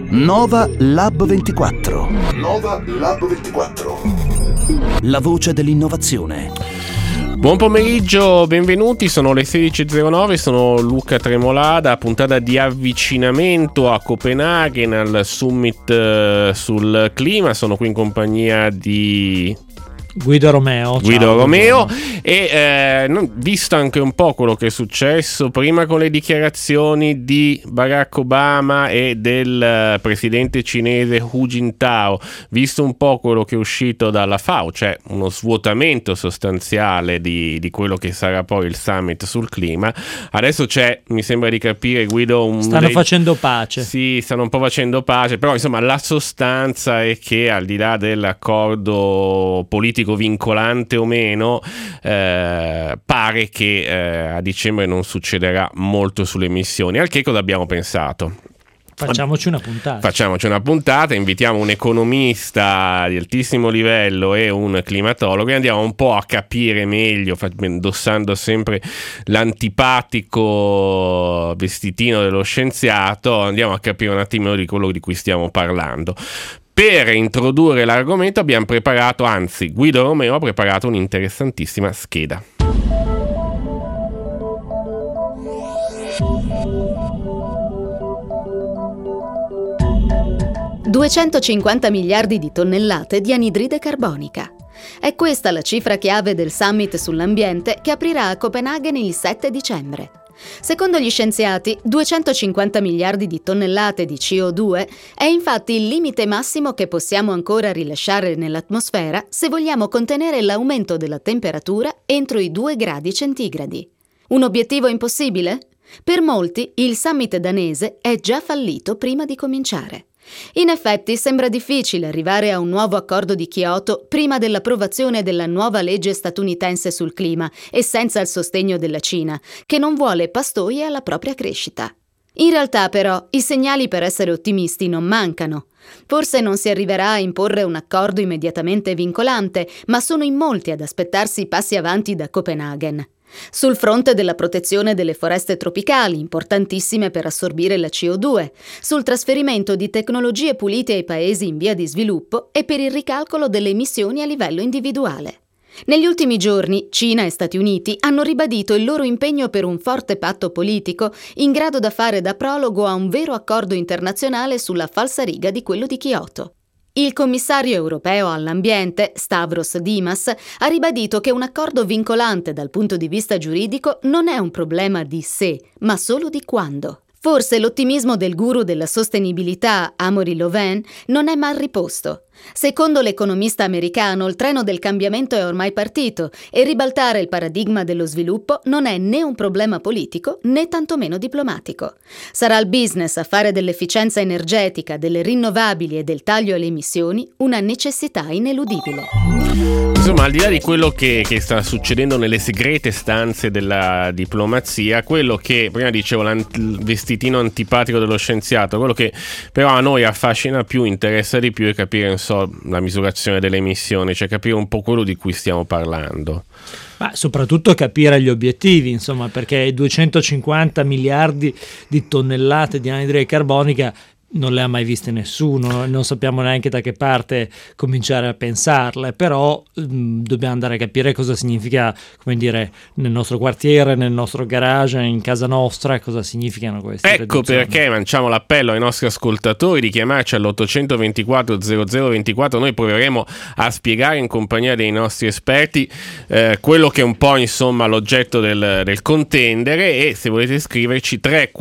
Nova Lab 24. Nova Lab 24. La voce dell'innovazione. Buon pomeriggio, benvenuti, sono le 16.09, sono Luca Tremolada, puntata di avvicinamento a Copenaghen al summit sul clima. Sono qui in compagnia di Guido Romeo. E visto anche un po' quello che è successo prima con le dichiarazioni di Barack Obama e del presidente cinese Hu Jintao, visto un po' quello che è uscito dalla FAO, cioè uno svuotamento sostanziale di quello che sarà poi il summit sul clima, adesso c'è, mi sembra di capire, Guido, stanno facendo pace. Sì, stanno un po' facendo pace, però insomma la sostanza è che al di là dell'accordo politico vincolante o meno, pare che a dicembre non succederà molto sulle emissioni. Al che cosa abbiamo pensato? Facciamoci una puntata, invitiamo un economista di altissimo livello e un climatologo e andiamo un po' a capire meglio, indossando sempre l'antipatico vestitino dello scienziato, andiamo a capire un attimino di quello di cui stiamo parlando. Per introdurre l'argomento abbiamo preparato, anzi Guido Romeo ha preparato un'interessantissima scheda. $250 miliardi di tonnellate di anidride carbonica. È questa la cifra chiave del summit sull'ambiente che aprirà a Copenaghen il 7 dicembre. Secondo gli scienziati, 250 miliardi di tonnellate di CO2 è infatti il limite massimo che possiamo ancora rilasciare nell'atmosfera se vogliamo contenere l'aumento della temperatura entro i 2 gradi centigradi. Un obiettivo impossibile? Per molti, il summit danese è già fallito prima di cominciare. In effetti sembra difficile arrivare a un nuovo accordo di Kyoto prima dell'approvazione della nuova legge statunitense sul clima e senza il sostegno della Cina, che non vuole pastoie alla propria crescita. In realtà però i segnali per essere ottimisti non mancano. Forse non si arriverà a imporre un accordo immediatamente vincolante, ma sono in molti ad aspettarsi passi avanti da Copenaghen. Sul fronte della protezione delle foreste tropicali, importantissime per assorbire la CO2, sul trasferimento di tecnologie pulite ai paesi in via di sviluppo e per il ricalcolo delle emissioni a livello individuale. Negli ultimi giorni, Cina e Stati Uniti hanno ribadito il loro impegno per un forte patto politico in grado da fare da prologo a un vero accordo internazionale sulla falsariga di quello di Kyoto. Il commissario europeo all'ambiente, Stavros Dimas, ha ribadito che un accordo vincolante dal punto di vista giuridico non è un problema di se, ma solo di quando. Forse l'ottimismo del guru della sostenibilità, Amory Loven, non è mal riposto. Secondo l'economista americano, il treno del cambiamento è ormai partito e ribaltare il paradigma dello sviluppo non è né un problema politico né tantomeno diplomatico. Sarà il business a fare dell'efficienza energetica, delle rinnovabili e del taglio alle emissioni una necessità ineludibile. Insomma, al di là di quello che sta succedendo nelle segrete stanze della diplomazia, quello che prima dicevo, il vestitino antipatico dello scienziato, quello che però a noi affascina più, interessa di più è capire la misurazione delle emissioni, cioè capire un po' quello di cui stiamo parlando. Ma soprattutto capire gli obiettivi, insomma, perché 250 miliardi di tonnellate di anidride carbonica non le ha mai viste nessuno, non sappiamo neanche da che parte cominciare a pensarle, però dobbiamo andare a capire cosa significa, come dire, nel nostro quartiere, nel nostro garage, in casa nostra, cosa significano queste riduzioni. Perché lanciamo l'appello ai nostri ascoltatori di chiamarci all'824 0024, noi proveremo a spiegare in compagnia dei nostri esperti quello che è un po' insomma l'oggetto del contendere, e se volete scriverci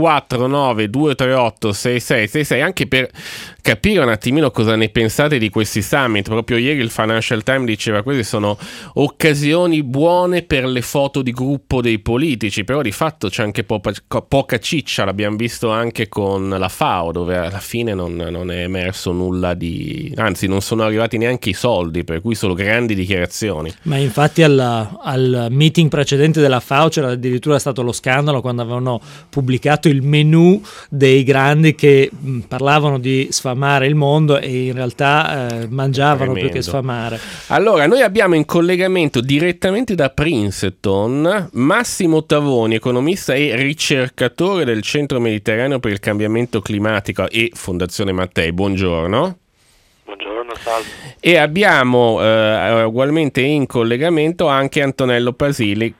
349 238 6666 anche per capire un attimino cosa ne pensate di questi summit. Proprio ieri il Financial Times diceva queste sono occasioni buone per le foto di gruppo dei politici, però di fatto c'è anche poca ciccia, l'abbiamo visto anche con la FAO, dove alla fine non è emerso nulla anzi non sono arrivati neanche i soldi, per cui solo grandi dichiarazioni. Ma infatti al meeting precedente della FAO c'era addirittura stato lo scandalo quando avevano pubblicato il menù dei grandi che parlavano di sfamare il mondo e in realtà mangiavano Tremendo. più che sfamare. Allora, noi abbiamo in collegamento direttamente da Princeton Massimo Tavoni, economista e ricercatore del Centro Mediterraneo per il Cambiamento Climatico e Fondazione Mattei. Buongiorno. Buongiorno, salve. E abbiamo ugualmente in collegamento anche Antonello Pasini,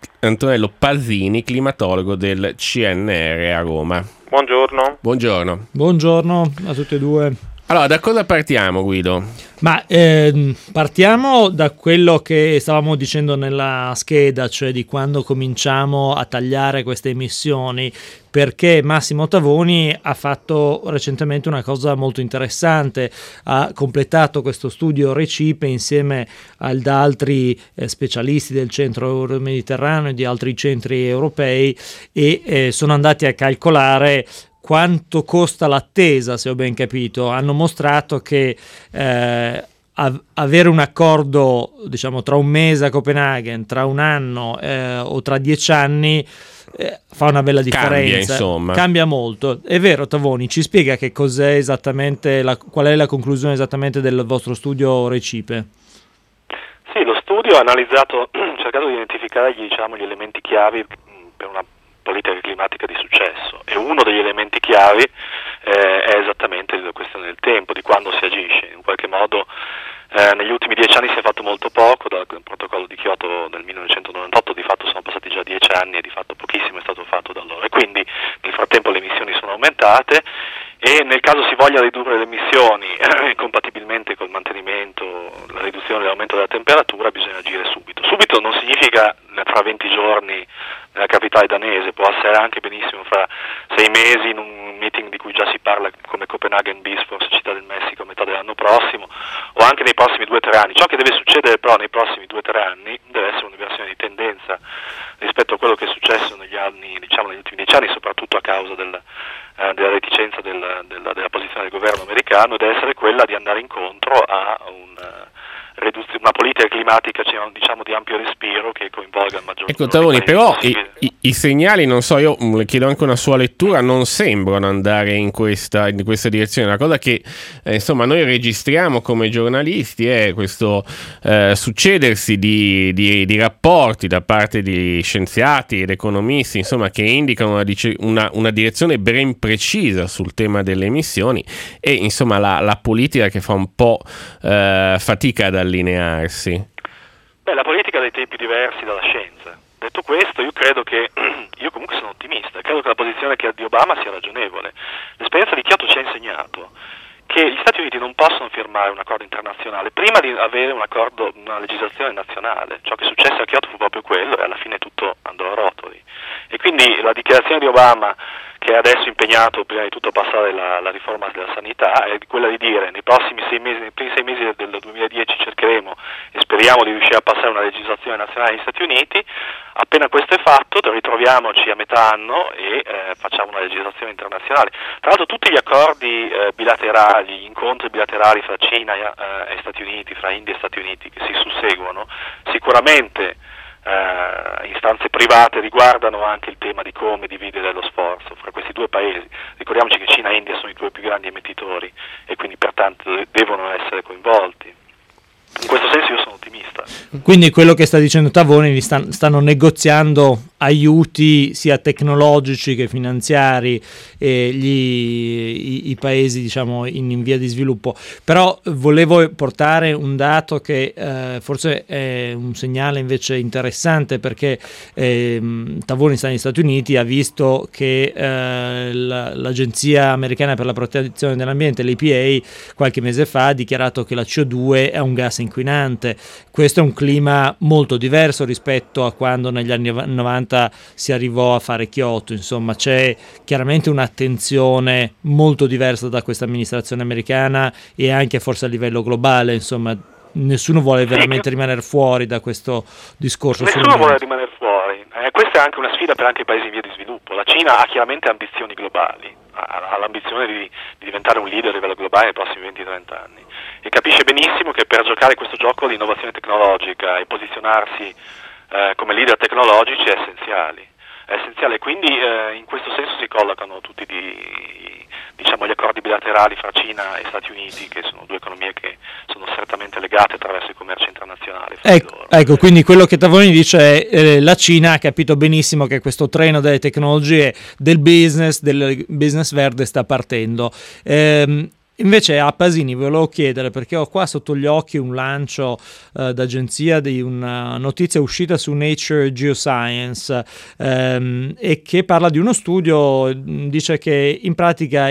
climatologo del CNR a Roma. Buongiorno. Buongiorno. Buongiorno a tutti e due. Allora, da cosa partiamo, Guido? Ma partiamo da quello che stavamo dicendo nella scheda, cioè di quando cominciamo a tagliare queste emissioni, perché Massimo Tavoni ha fatto recentemente una cosa molto interessante, ha completato questo studio Recipe insieme ad altri specialisti del centro euro-mediterraneo e di altri centri europei e sono andati a calcolare quanto costa l'attesa, se ho ben capito. Hanno mostrato che avere un accordo, diciamo, tra un mese a Copenaghen, tra un anno o tra 10 anni fa una bella differenza. Cambia molto. È vero, Tavoni, ci spiega che cos'è esattamente qual è la conclusione esattamente del vostro studio Recipe? Sì, lo studio ha analizzato, cercato di identificare gli elementi chiavi per una politica climatica di successo, e uno degli elementi chiavi è esattamente la questione del tempo, di quando si agisce. In qualche modo negli ultimi 10 anni si è fatto molto poco. Dal protocollo di Kyoto del 1998 di fatto sono passati già 10 anni e di fatto pochissimo è stato fatto da allora, e quindi nel frattempo le emissioni sono aumentate, e nel caso si voglia ridurre le emissioni compatibilmente col mantenimento, la riduzione e l'aumento della temperatura, bisogna agire subito. Subito non significa fra 20 giorni nella capitale danese, può essere anche benissimo fra 6 mesi in un meeting di cui già si parla come Copenaghen Beach, forse Città del Messico a metà dell'anno prossimo, o anche nei prossimi 2 o 3 anni. Ciò che deve succedere però nei prossimi 2 o 3 anni deve essere un'inversione di tendenza rispetto a quello che è successo negli ultimi 10 anni, soprattutto a causa della reticenza della posizione del governo americano, deve essere quella di andare incontro a una politica climatica, diciamo, di ampio respiro, che coinvolga il maggior Ecco, numero Tavoni, di paesi però possibile. i segnali, non so, io le chiedo anche una sua lettura, non sembrano andare in questa direzione. La cosa che insomma noi registriamo come giornalisti è questo succedersi di rapporti da parte di scienziati ed economisti, insomma, che indicano una direzione ben precisa sul tema delle emissioni, e insomma la politica che fa un po' fatica ad allinearsi. La politica ha dei tempi diversi dalla scienza. Detto questo, io comunque sono ottimista, credo che la posizione di Obama sia ragionevole. L'esperienza di Kyoto ci ha insegnato che gli Stati Uniti non possono firmare un accordo internazionale prima di avere una legislazione nazionale. Ciò che successe a Kyoto fu proprio quello, e alla fine tutto andò a rotoli. E quindi la dichiarazione di Obama, che è adesso impegnato prima di tutto a passare la riforma della sanità, è quella di dire nei primi 6 mesi del 2010 cercheremo e speriamo di riuscire a passare una legislazione nazionale negli Stati Uniti. Appena questo è fatto, ritroviamoci a metà anno e facciamo una legislazione internazionale. Tra l'altro tutti gli accordi bilaterali, gli incontri bilaterali fra Cina e Stati Uniti, fra India e Stati Uniti, che si susseguono, sicuramente istanze private riguardano anche il tema di come dividere lo sforzo fra questi due paesi. Ricordiamoci che Cina e India sono i 2 più grandi emettitori e quindi pertanto devono essere coinvolti. In questo senso io sono ottimista. Quindi quello che sta dicendo Tavoni, stanno negoziando aiuti sia tecnologici che finanziari i paesi, diciamo, in via di sviluppo. Però volevo portare un dato che forse è un segnale invece interessante, perché Tavoni sta negli Stati Uniti, ha visto che l'Agenzia Americana per la Protezione dell'Ambiente, l'EPA, qualche mese fa ha dichiarato che la CO2 è un gas inquinante. Questo è un clima molto diverso rispetto a quando negli anni 90 si arrivò a fare Kyoto. Insomma, c'è chiaramente un'attenzione molto diversa da questa amministrazione americana e anche forse a livello globale. Insomma, nessuno vuole veramente rimanere fuori da questo discorso. Nessuno vuole rimanere fuori. Questa è anche una sfida per anche i paesi in via di sviluppo. La Cina ha chiaramente ambizioni globali, ha l'ambizione di diventare un leader a livello globale nei prossimi 20-30 anni, e capisce benissimo che per giocare questo gioco di innovazione tecnologica e posizionarsi come leader tecnologici è essenziale. Quindi in questo senso si collocano tutti gli accordi bilaterali bilaterali fra Cina e Stati Uniti, che sono due economie che sono strettamente legate attraverso il commercio internazionale. Ecco, quindi quello che Tavoni dice è la Cina ha capito benissimo che questo treno delle tecnologie del business verde sta partendo. Invece a Pasini volevo chiedere, perché ho qua sotto gli occhi un lancio d'agenzia di una notizia uscita su Nature Geoscience e che parla di uno studio, dice che in pratica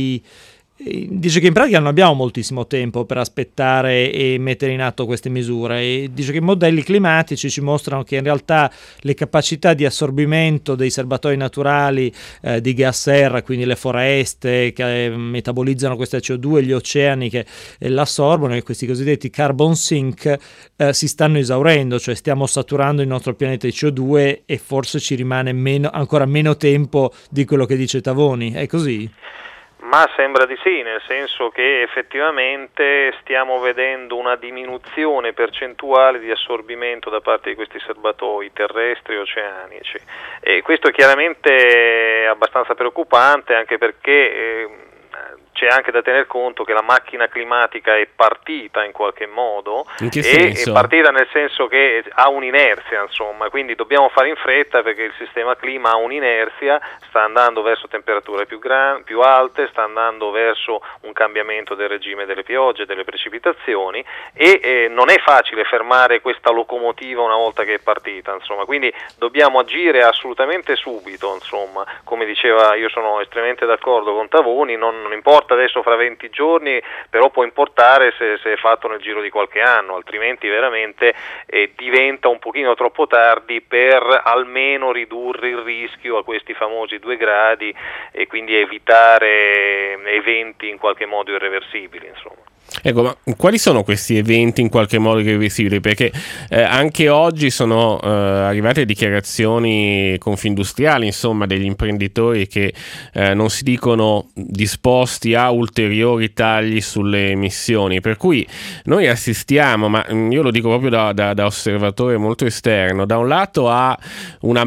non abbiamo moltissimo tempo per aspettare e mettere in atto queste misure, e dice che i modelli climatici ci mostrano che in realtà le capacità di assorbimento dei serbatoi naturali di gas serra, quindi le foreste che metabolizzano questa CO2 e gli oceani che l'assorbono, e questi cosiddetti carbon sink si stanno esaurendo, cioè stiamo saturando il nostro pianeta di CO2 e forse ci rimane ancora meno tempo di quello che dice Tavoni. È così? Ma sembra di sì, nel senso che effettivamente stiamo vedendo una diminuzione percentuale di assorbimento da parte di questi serbatoi terrestri e oceanici, e questo è chiaramente abbastanza preoccupante, anche perché c'è anche da tener conto che la macchina climatica è partita in qualche modo. In che senso? È partita nel senso che ha un'inerzia, insomma, quindi dobbiamo fare in fretta perché il sistema clima ha un'inerzia, sta andando verso temperature più alte, sta andando verso un cambiamento del regime delle piogge, delle precipitazioni, e non è facile fermare questa locomotiva una volta che è partita, insomma, quindi dobbiamo agire assolutamente subito, insomma, come diceva, io sono estremamente d'accordo con Tavoni, non importa adesso fra 20 giorni, però può importare se è fatto nel giro di qualche anno, altrimenti veramente diventa un pochino troppo tardi per almeno ridurre il rischio a questi famosi 2 gradi e quindi evitare eventi in qualche modo irreversibili, insomma. Ecco, ma quali sono questi eventi in qualche modo irreversibili? Perché anche oggi sono arrivate dichiarazioni confindustriali, insomma, degli imprenditori che non si dicono disposti a ulteriori tagli sulle emissioni, per cui noi assistiamo, ma io lo dico proprio da osservatore molto esterno, da un lato a una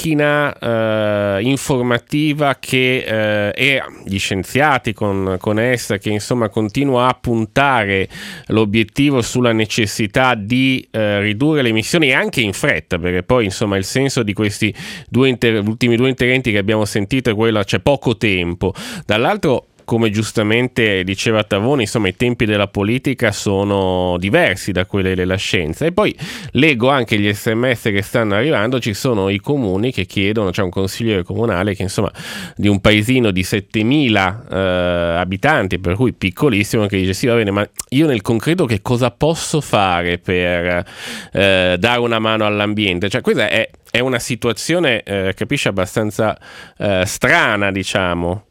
macchina informativa che e gli scienziati con essa che insomma continua a puntare l'obiettivo sulla necessità di ridurre le emissioni anche in fretta, perché poi insomma il senso di questi ultimi due interventi che abbiamo sentito è quello: c'è poco tempo. Dall'altro, come giustamente diceva Tavoni, insomma i tempi della politica sono diversi da quelli della scienza. E poi leggo anche gli SMS che stanno arrivando, ci sono i comuni che chiedono, c'è un consigliere comunale che insomma di un paesino di 7.000 abitanti, per cui piccolissimo, che dice sì, va bene, ma io nel concreto che cosa posso fare per dare una mano all'ambiente? Cioè questa è una situazione, capisci, abbastanza strana, diciamo.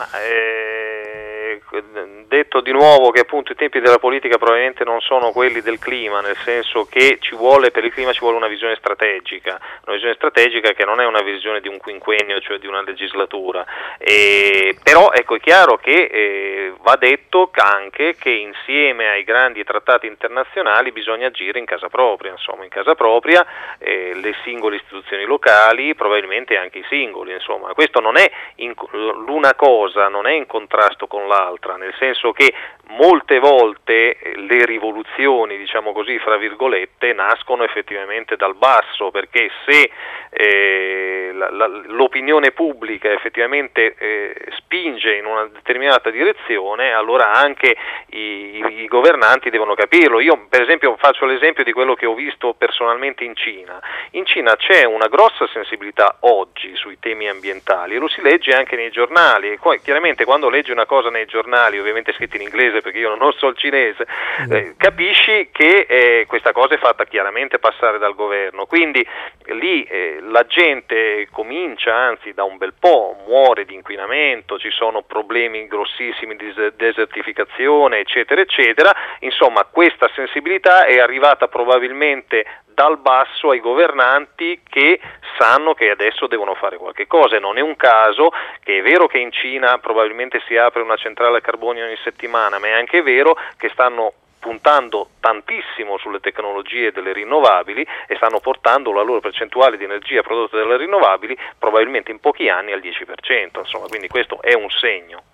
Detto di nuovo che appunto i tempi della politica probabilmente non sono quelli del clima, nel senso che per il clima ci vuole una visione strategica che non è una visione di un quinquennio, cioè di una legislatura, però ecco, è chiaro che va detto anche che insieme ai grandi trattati internazionali bisogna agire in casa propria, insomma, in casa propria le singole istituzioni locali, probabilmente anche i singoli, insomma, questo non è l'una cosa non è in contrasto con l'altra, nel senso che molte volte le rivoluzioni, diciamo così, fra virgolette, nascono effettivamente dal basso, perché se l'opinione pubblica effettivamente spinge in una determinata direzione, allora anche i governanti devono capirlo. Io per esempio faccio l'esempio di quello che ho visto personalmente in Cina. In Cina c'è una grossa sensibilità oggi sui temi ambientali e lo si legge anche nei giornali, e poi chiaramente quando leggi una cosa nei giornali, ovviamente scritta in inglese perché io non so il cinese, capisci che questa cosa è fatta chiaramente passare dal governo, quindi lì la gente comincia, anzi da un bel po', muore di inquinamento, ci sono problemi grossissimi di desertificazione, eccetera eccetera. Insomma, questa sensibilità è arrivata probabilmente dal basso ai governanti, che sanno che adesso devono fare qualche cosa, e non è un caso che è vero che in Cina probabilmente si apre una centrale a carbonio ogni settimana, ma è anche vero che stanno puntando tantissimo sulle tecnologie delle rinnovabili e stanno portando la loro percentuale di energia prodotta dalle rinnovabili probabilmente in pochi anni al 10%, insomma, quindi questo è un segno.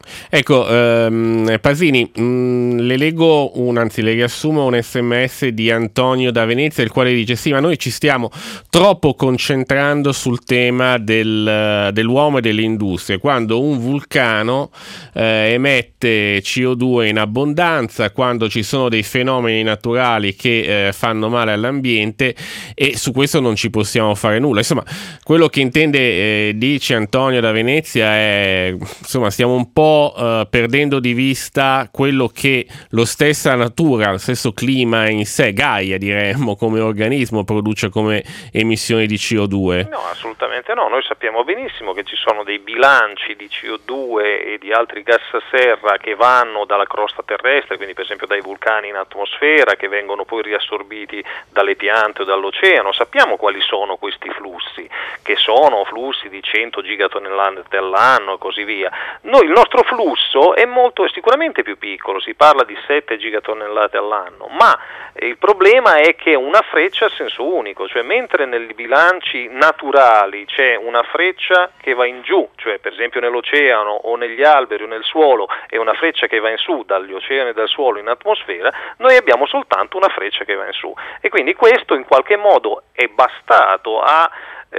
Ecco, Pasini, le leggo le riassumo un SMS di Antonio da Venezia, il quale dice: sì, ma noi ci stiamo troppo concentrando sul tema dell'uomo e delle industrie, quando un vulcano emette CO2 in abbondanza, quando ci sono dei fenomeni naturali che fanno male all'ambiente, e su questo non ci possiamo fare nulla. Insomma, quello che intende, dice Antonio da Venezia, è, insomma, stiamo un po' perdendo di vista quello che lo stessa natura, lo stesso clima in sé, Gaia diremmo, come organismo produce come emissioni di CO2. No, assolutamente no. Noi sappiamo benissimo che ci sono dei bilanci di CO2 e di altri gas serra che vanno dalla crosta terrestre, quindi per esempio dai vulcani in atmosfera, che vengono poi riassorbiti dalle piante o dall'oceano. Sappiamo quali sono questi flussi, che sono flussi di 100 gigatonnellate all'anno e così via. Il nostro flusso è sicuramente più piccolo, si parla di 7 gigatonnellate all'anno, ma il problema è che è una freccia a senso unico, cioè mentre nei bilanci naturali c'è una freccia che va in giù, cioè per esempio nell'oceano o negli alberi o nel suolo è una freccia che va in su dagli oceani e dal suolo in atmosfera, noi abbiamo soltanto una freccia che va in su, e quindi questo in qualche modo è bastato a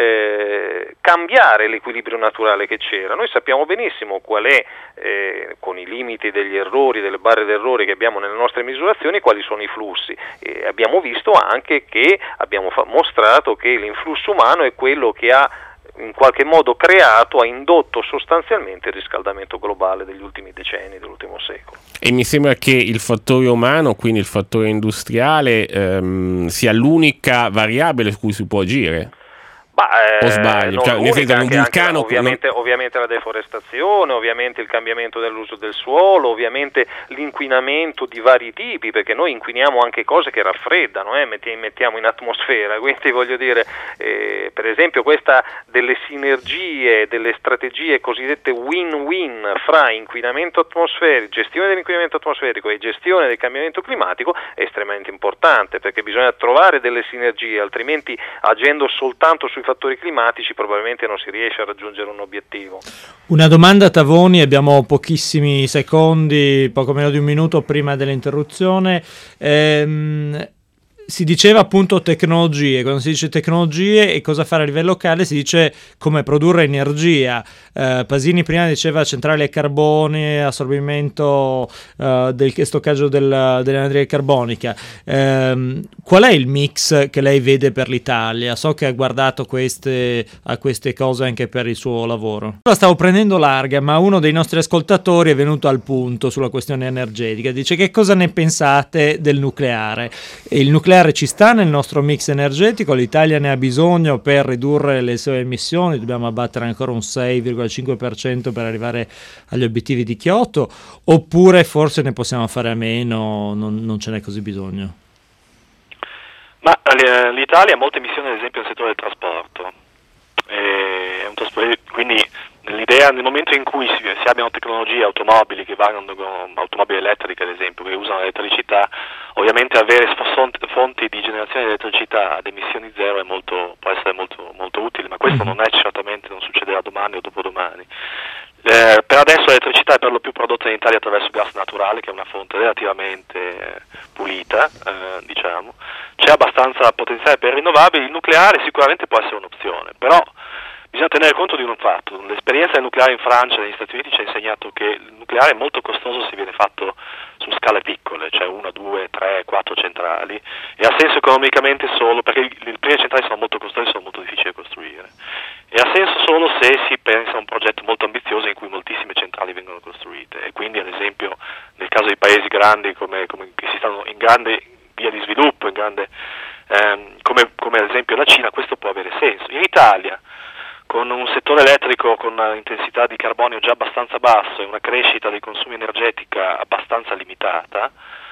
cambiare l'equilibrio naturale che c'era. Noi sappiamo benissimo qual è, con i limiti degli errori, delle barre d'errore che abbiamo nelle nostre misurazioni, quali sono i flussi. Abbiamo visto anche che abbiamo mostrato che l'influsso umano è quello che ha in qualche modo ha indotto sostanzialmente il riscaldamento globale degli ultimi decenni, dell'ultimo secolo. E mi sembra che il fattore umano, quindi il fattore industriale, sia l'unica variabile su cui si può agire. O sbaglio? Ovviamente la deforestazione, ovviamente il cambiamento dell'uso del suolo, ovviamente l'inquinamento di vari tipi, perché noi inquiniamo anche cose che raffreddano, mettiamo in atmosfera, quindi voglio dire, per esempio questa delle sinergie, delle strategie cosiddette win-win fra inquinamento atmosferico, gestione dell'inquinamento atmosferico e gestione del cambiamento climatico è estremamente importante, perché bisogna trovare delle sinergie, altrimenti agendo soltanto sui fattori climatici probabilmente non si riesce a raggiungere un obiettivo. Una domanda, Tavoni, abbiamo pochissimi secondi, poco meno di un minuto prima dell'interruzione. Si diceva appunto tecnologie, quando si dice tecnologie e cosa fare a livello locale si dice come produrre energia. Pasini prima diceva centrali a carbone, assorbimento del stoccaggio dell'anidride carbonica. Qual è il mix che lei vede per l'Italia? So che ha guardato a queste cose anche per il suo lavoro. La stavo prendendo larga, ma uno dei nostri ascoltatori è venuto al punto sulla questione energetica. Dice: che cosa ne pensate del nucleare? Il nucleare ci sta nel nostro mix energetico, l'Italia ne ha bisogno per ridurre le sue emissioni, dobbiamo abbattere ancora un 6,5% per arrivare agli obiettivi di Kyoto, oppure forse ne possiamo fare a meno, non ce n'è così bisogno? Ma l'Italia ha molte emissioni, ad esempio nel settore del trasporto, quindi nel momento in cui si abbiano tecnologie, automobili che vanno con automobili elettriche, ad esempio, che usano l'elettricità, ovviamente avere fonti di generazione di elettricità ad emissioni zero può essere molto utile, ma questo non succederà domani o dopodomani. Per adesso l'elettricità è per lo più prodotta in Italia attraverso gas naturale, che è una fonte relativamente pulita, diciamo. C'è abbastanza potenziale per rinnovabili. Il nucleare sicuramente può essere un'opzione, però bisogna tenere conto di un fatto: l'esperienza del nucleare in Francia e negli Stati Uniti ci ha insegnato che il nucleare è molto costoso se viene fatto su scale piccole, cioè 1, 2, 3, 4 centrali, e ha senso economicamente solo perché le prime centrali sono molto costose e sono molto difficili da costruire, e ha senso solo se si pensa a un progetto molto ambizioso in cui moltissime centrali vengono costruite, e quindi ad esempio nel caso di paesi grandi come che si stanno in grande via di sviluppo, come ad esempio la Cina, questo può avere senso. In Italia, con un settore elettrico con un'intensità di carbonio già abbastanza basso e una crescita dei consumi energetica abbastanza limitata,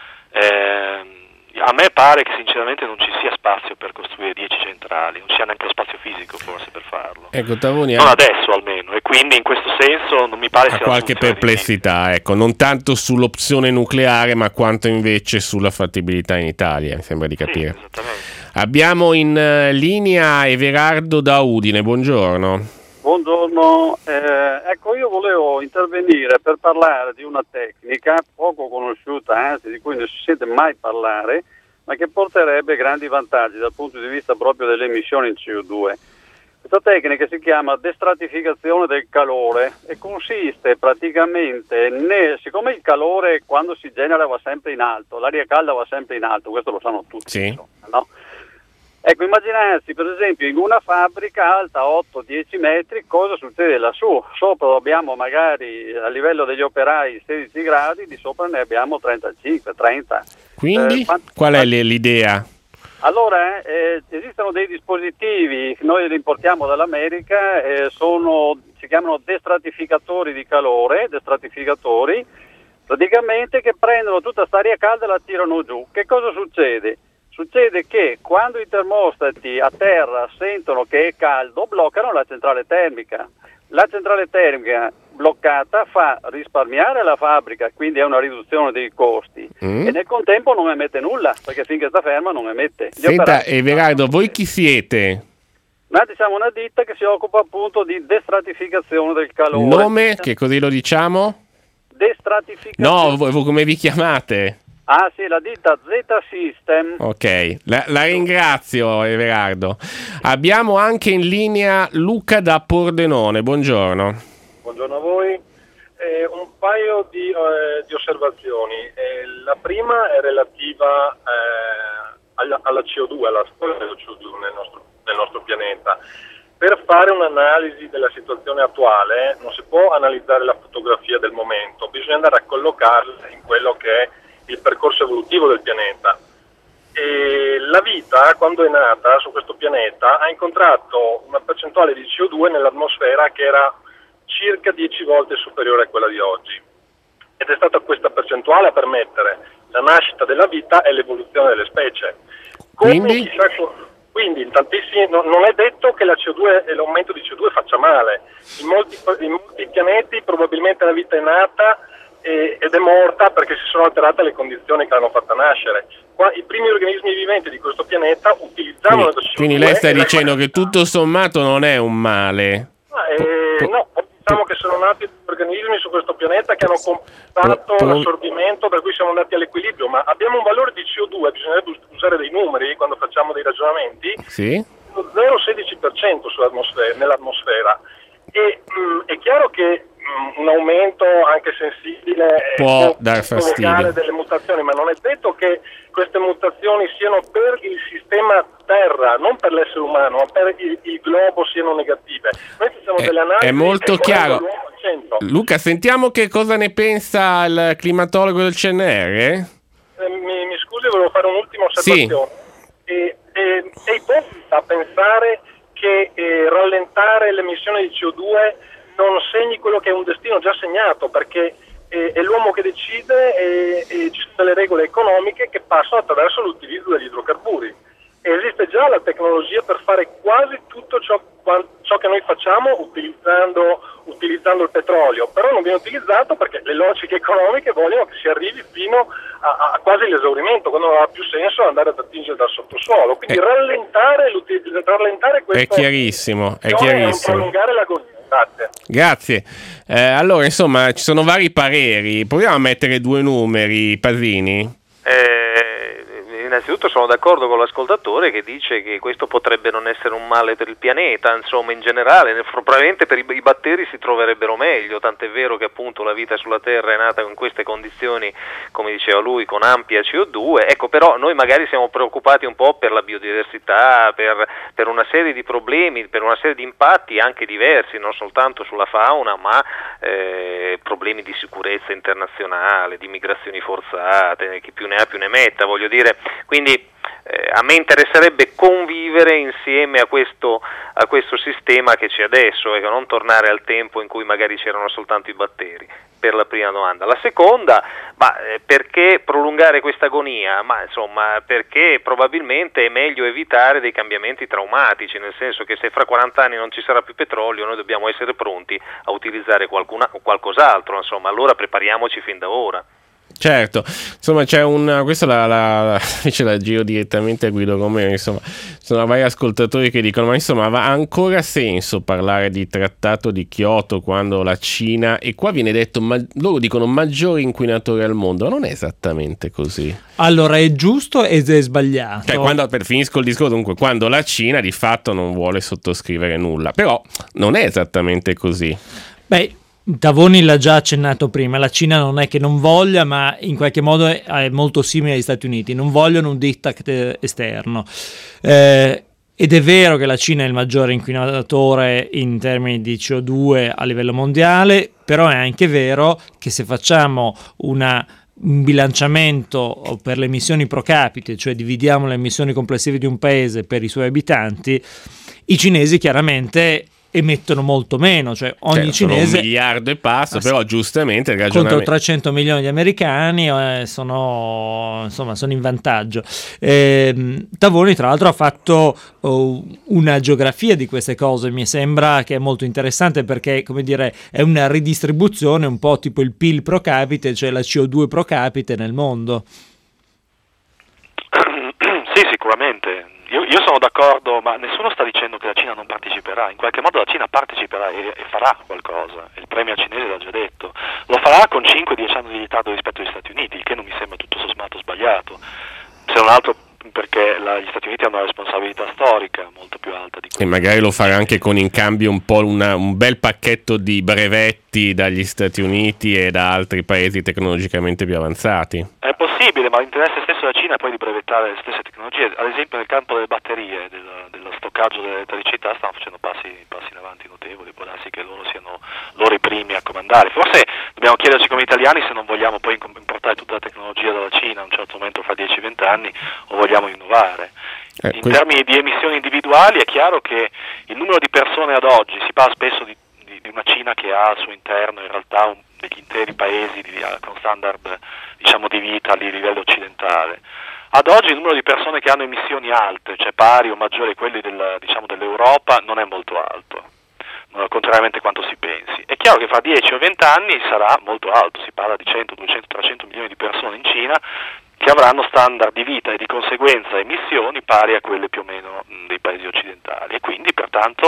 a me pare che sinceramente non ci sia spazio per costruire 10 centrali, non ci sia neanche lo spazio fisico forse per farlo. Ecco, Tavoni, non adesso almeno, e quindi in questo senso non mi pare sia qualche perplessità, ecco, non tanto sull'opzione nucleare ma quanto invece sulla fattibilità in Italia, mi sembra di capire. Sì, esattamente. Abbiamo in linea Everardo da Udine, buongiorno. Buongiorno, ecco, io volevo intervenire per parlare di una tecnica poco conosciuta, anzi di cui non si sente mai parlare, ma che porterebbe grandi vantaggi dal punto di vista proprio delle emissioni in CO2. Questa tecnica si chiama destratificazione del calore e consiste praticamente siccome il calore quando si genera va sempre in alto, l'aria calda va sempre in alto, questo lo sanno tutti, sì. Insomma, no? Ecco, immaginarsi per esempio in una fabbrica alta 8-10 metri, cosa succede lassù? Sopra abbiamo magari a livello degli operai 16 gradi, di sopra ne abbiamo 35-30. Quindi qual è l'idea? Allora, esistono dei dispositivi, noi li importiamo dall'America, si chiamano destratificatori di calore, praticamente che prendono tutta questa aria calda e la tirano giù. Che cosa succede? Succede che quando i termostati a terra sentono che è caldo, bloccano la centrale termica. La centrale termica bloccata fa risparmiare la fabbrica, quindi è una riduzione dei costi e nel contempo non emette nulla, perché finché sta ferma non emette. Senta, Everardo, voi chi siete? Noi siamo una ditta che si occupa appunto di destratificazione del calore. Il nome, che così lo diciamo? Destratificazione. No, voi come vi chiamate? Ah sì, la ditta Z-System. Ok, la ringrazio Everardo. Abbiamo anche in linea Luca da Pordenone, buongiorno. Buongiorno a voi. Un paio di osservazioni. La prima è relativa alla CO2, alla storia dello CO2 nel nostro pianeta. Per fare un'analisi della situazione attuale non si può analizzare la fotografia del momento, bisogna andare a collocarla in quello che è il percorso evolutivo del pianeta. E la vita, quando è nata su questo pianeta, ha incontrato una percentuale di CO2 nell'atmosfera che era circa 10 volte superiore a quella di oggi. Ed è stata questa percentuale a permettere la nascita della vita e l'evoluzione delle specie. Quindi tantissimi, non è detto che la CO2 e l'aumento di CO2 faccia male. In molti pianeti probabilmente la vita è nata ed è morta perché si sono alterate le condizioni che l'hanno fatta nascere. Qua, i primi organismi viventi di questo pianeta utilizzavano la CO2. Quindi lei sta dicendo che tutto sommato non è un male? No, diciamo che sono nati organismi su questo pianeta che hanno compensato l'assorbimento, per cui siamo andati all'equilibrio, ma abbiamo un valore di CO2, bisognerebbe usare dei numeri quando facciamo dei ragionamenti, sì? lo 0,16% nell'atmosfera. E è chiaro che un aumento anche sensibile può dar fastidio, provocare delle mutazioni, ma non è detto che queste mutazioni siano per il sistema Terra, non per l'essere umano, ma per il globo siano negative. Noi facciamo delle analisi. È molto chiaro. Luca, sentiamo che cosa ne pensa il climatologo del CNR. Mi scusi, volevo fare un'ultima osservazione. Sì. È ipocrita pensare che rallentare l'emissione di CO2 non segni quello che è un destino già segnato, perché è l'uomo che decide e ci sono delle regole economiche che passano attraverso l'utilizzo degli idrocarburi. E esiste già la tecnologia per fare quasi tutto ciò che noi facciamo utilizzando il petrolio, però non viene utilizzato perché le logiche economiche vogliono che si arrivi fino a quasi l'esaurimento, quando non ha più senso andare ad attingere dal sottosuolo. Quindi rallentare questo è chiarissimo, è prolungare l'agonia. Grazie. Allora, insomma, ci sono vari pareri. Proviamo a mettere due numeri, Pasini. Innanzitutto sono d'accordo con l'ascoltatore che dice che questo potrebbe non essere un male per il pianeta, insomma in generale, probabilmente per i batteri si troverebbero meglio, tant'è vero che appunto la vita sulla Terra è nata in queste condizioni, come diceva lui, con ampia CO2, ecco, però noi magari siamo preoccupati un po' per la biodiversità, per una serie di problemi, per una serie di impatti anche diversi, non soltanto sulla fauna, ma problemi di sicurezza internazionale, di migrazioni forzate, chi più ne ha più ne metta, voglio dire. Quindi a me interesserebbe convivere insieme a questo sistema che c'è adesso e non tornare al tempo in cui magari c'erano soltanto i batteri, per la prima domanda. La seconda, perché prolungare questa agonia? Ma insomma, perché probabilmente è meglio evitare dei cambiamenti traumatici, nel senso che se fra 40 anni non ci sarà più petrolio noi dobbiamo essere pronti a utilizzare qualcos'altro, insomma, allora prepariamoci fin da ora. Certo, insomma c'è questo invece la giro direttamente a Guido Romeo, insomma sono vari ascoltatori che dicono ma insomma ha ancora senso parlare di trattato di Kyoto quando la Cina, e qua viene detto, loro dicono maggiori inquinatori al mondo, non è esattamente così. Allora è giusto ed è sbagliato. Finisco il discorso, dunque quando la Cina di fatto non vuole sottoscrivere nulla, però non è esattamente così. Beh, Tavoni l'ha già accennato prima, la Cina non è che non voglia, ma in qualche modo è molto simile agli Stati Uniti, non vogliono un diktat esterno. Ed è vero che la Cina è il maggiore inquinatore in termini di CO2 a livello mondiale, però è anche vero che se facciamo un bilanciamento per le emissioni pro capite, cioè dividiamo le emissioni complessive di un paese per i suoi abitanti, i cinesi chiaramente emettono molto meno, cioè ogni cinese 1 miliardo e passa, però giustamente il contro 300 milioni di americani sono in vantaggio. Tavoni tra l'altro ha fatto una geografia di queste cose, mi sembra che è molto interessante perché, come dire, è una ridistribuzione un po' tipo il PIL pro capite, cioè la CO2 pro capite nel mondo. Sì, sicuramente. Io sono d'accordo, ma nessuno sta dicendo che la Cina non parteciperà. In qualche modo la Cina parteciperà e farà qualcosa. Il premier cinese l'ha già detto. Lo farà con 5-10 anni di ritardo rispetto agli Stati Uniti, il che non mi sembra tutto sommato sbagliato. Se non altro perché gli Stati Uniti hanno una responsabilità storica molto più alta di questa. E magari lo farà anche con in cambio un po' un bel pacchetto di brevetti dagli Stati Uniti e da altri paesi tecnologicamente più avanzati. È possibile, ma l'interesse stesso della Cina è poi di brevettare le stesse tecnologie. Ad esempio nel campo delle batterie, dello stoccaggio dell'elettricità stanno facendo passi in avanti notevoli. Può darsi che loro siano i primi a comandare. Forse dobbiamo chiederci come italiani se non vogliamo poi importare tutta la tecnologia dalla Cina a un certo momento fra 10-20 anni, o vogliamo innovare. In termini di emissioni individuali è chiaro che il numero di persone ad oggi, si parla spesso di una Cina che ha al suo interno in realtà degli interi paesi con standard diciamo di vita di livello occidentale. Ad oggi il numero di persone che hanno emissioni alte, cioè pari o maggiori a quelli dell'Europa, non è molto alto, contrariamente a quanto si pensi. È chiaro che fra 10 o 20 anni sarà molto alto, si parla di 100, 200, 300 milioni di persone in Cina che avranno standard di vita e di conseguenza emissioni pari a quelle più o meno dei paesi occidentali, e quindi pertanto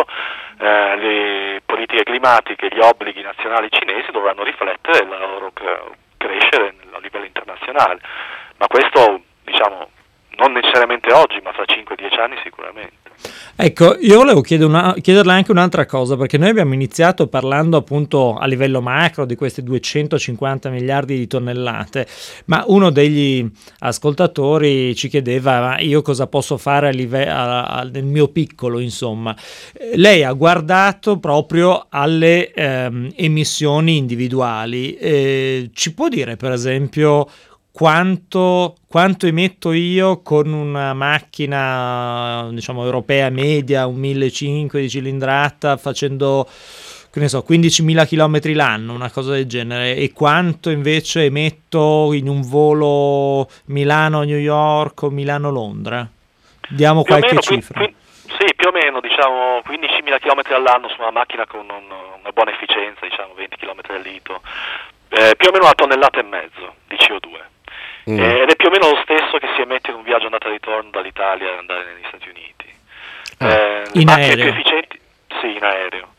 le politiche climatiche, gli obblighi nazionali cinesi dovranno riflettere la loro crescere a livello internazionale, ma questo diciamo non necessariamente oggi, ma fra 5-10 anni sicuramente. Ecco, io volevo chiederle anche un'altra cosa, perché noi abbiamo iniziato parlando appunto a livello macro di questi 250 miliardi di tonnellate, ma uno degli ascoltatori ci chiedeva: ma io cosa posso fare nel mio piccolo, insomma. Lei ha guardato proprio alle emissioni individuali, ci può dire per esempio quanto emetto io con una macchina diciamo europea media, un 1.500 di cilindrata, facendo che ne so 15.000 km l'anno, una cosa del genere, e quanto invece emetto in un volo Milano-New York o Milano-Londra? Diamo qualche cifra. Sì, più o meno diciamo 15.000 km all'anno su una macchina con una buona efficienza, diciamo 20 km al litro, più o meno 1,5 tonnellate di CO2. Ed è più o meno lo stesso che si emette in un viaggio andata e ritorno dall'Italia ad andare negli Stati Uniti. In aereo? Più efficienti, sì, in aereo.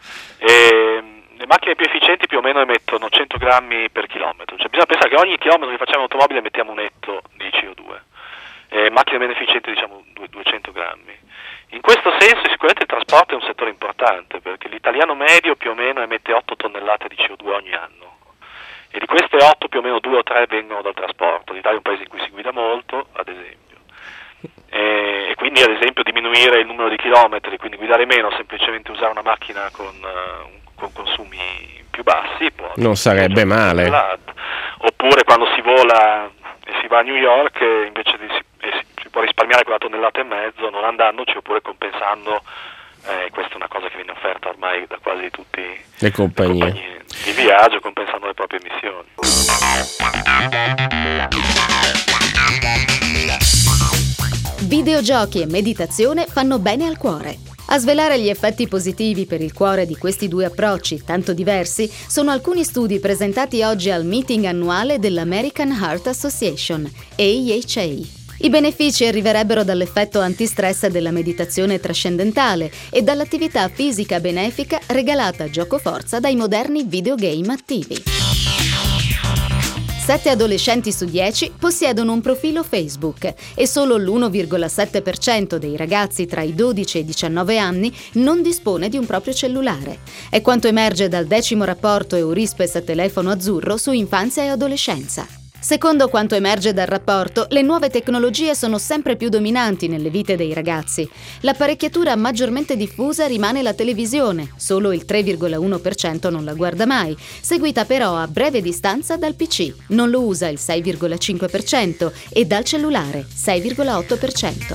Le macchine più efficienti più o meno emettono 100 grammi per chilometro, cioè bisogna pensare che ogni chilometro che facciamo in automobile emettiamo un etto di CO2. Macchine meno efficienti diciamo 200 grammi. In questo senso sicuramente il trasporto è un settore importante, perché l'italiano medio più o meno emette 8 tonnellate di CO2 ogni anno. E di queste 8 più o meno 2 o 3 vengono dal trasporto. L'Italia è un paese in cui si guida molto, ad esempio, e quindi ad esempio diminuire il numero di chilometri, quindi guidare meno, semplicemente usare una macchina con consumi più bassi non sarebbe male. Oppure quando si vola e si va a New York, invece si può risparmiare quella 1,5 tonnellate non andandoci, oppure compensando. Questa è una cosa che viene offerta ormai da quasi tutte le compagnie di viaggio, compensando le proprie emissioni. Videogiochi e meditazione fanno bene al cuore. A svelare gli effetti positivi per il cuore di questi due approcci tanto diversi sono alcuni studi presentati oggi al meeting annuale dell'American Heart Association, AHA. I benefici arriverebbero dall'effetto antistress della meditazione trascendentale e dall'attività fisica benefica regalata a giocoforza dai moderni videogame attivi. 7 adolescenti su 10 possiedono un profilo Facebook e solo l'1,7% dei ragazzi tra i 12 e i 19 anni non dispone di un proprio cellulare. È quanto emerge dal 10° rapporto Eurispes Telefono Azzurro su infanzia e adolescenza. Secondo quanto emerge dal rapporto, le nuove tecnologie sono sempre più dominanti nelle vite dei ragazzi. L'apparecchiatura maggiormente diffusa rimane la televisione, solo il 3,1% non la guarda mai, seguita però a breve distanza dal PC, non lo usa il 6,5% e dal cellulare 6,8%.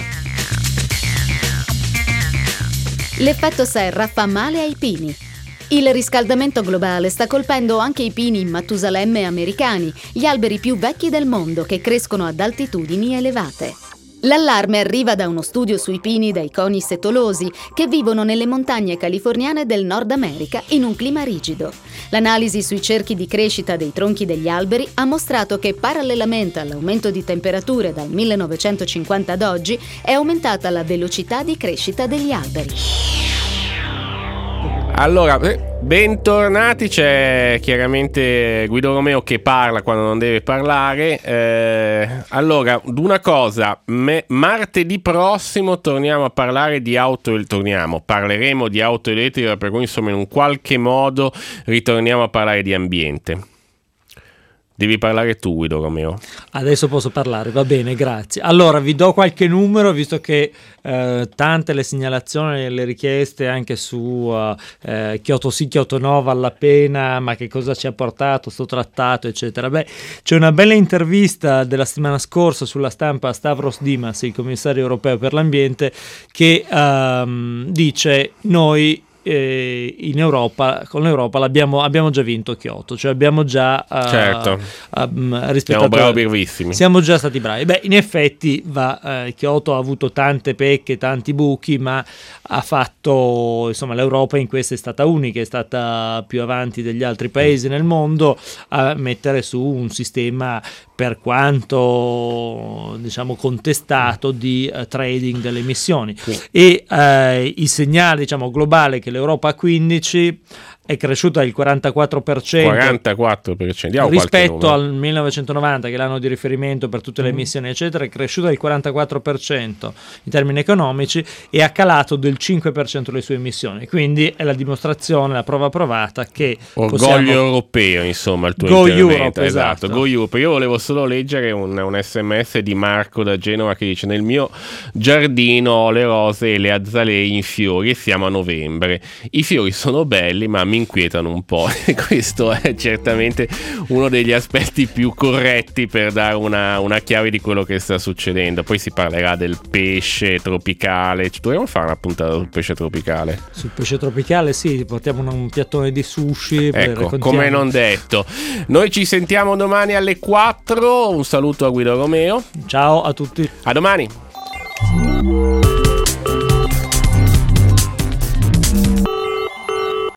L'effetto serra fa male ai pini. Il riscaldamento globale sta colpendo anche i pini in Matusalemme americani, gli alberi più vecchi del mondo che crescono ad altitudini elevate. L'allarme arriva da uno studio sui pini dai coni setolosi che vivono nelle montagne californiane del Nord America in un clima rigido. L'analisi sui cerchi di crescita dei tronchi degli alberi ha mostrato che parallelamente all'aumento di temperature dal 1950 ad oggi è aumentata la velocità di crescita degli alberi. Allora, bentornati, c'è chiaramente Guido Romeo che parla quando non deve parlare. Allora, una cosa, martedì prossimo torniamo a parlare di parleremo di auto elettriche, per cui insomma in un qualche modo ritorniamo a parlare di ambiente. Devi parlare tu, Guido Romeo. Adesso posso parlare, va bene, grazie. Allora, vi do qualche numero, visto che tante le segnalazioni e le richieste anche su Kyoto sì, Kyoto no, vale la pena, ma che cosa ci ha portato sto trattato, eccetera. Beh, c'è una bella intervista della settimana scorsa sulla Stampa a Stavros Dimas, il commissario europeo per l'ambiente, che dice: noi in Europa, con l'Europa abbiamo già vinto Kyoto, cioè abbiamo già rispettato, siamo già stati bravi. Beh, in effetti Kyoto ha avuto tante pecche, tanti buchi, ma ha fatto, insomma, l'Europa in questo è stata unica, è stata più avanti degli altri paesi nel mondo a mettere su un sistema, per quanto diciamo contestato, di trading delle emissioni. E il segnale, diciamo, globale che l'Europa ha 15 è cresciuta del 44% rispetto al 1990, che è l'anno di riferimento per tutte le emissioni eccetera, è cresciuta del 44% in termini economici e ha calato del 5% le sue emissioni. Quindi è la dimostrazione, la prova provata che orgoglio europeo, insomma, il tuo intervento. Europe, esatto. Go Europe. Io volevo solo leggere un SMS di Marco da Genova che dice: nel mio giardino ho le rose e le azalee in fiori e siamo a novembre. I fiori sono belli, ma mi inquietano un po'. Questo è certamente uno degli aspetti più corretti per dare una chiave di quello che sta succedendo. Poi si parlerà del pesce tropicale. Dovremmo fare una puntata sul pesce tropicale. Sul pesce tropicale sì, portiamo un piattone di sushi. Ecco, come non detto. Noi ci sentiamo domani alle 4. Un saluto a Guido Romeo. Ciao a tutti. A domani.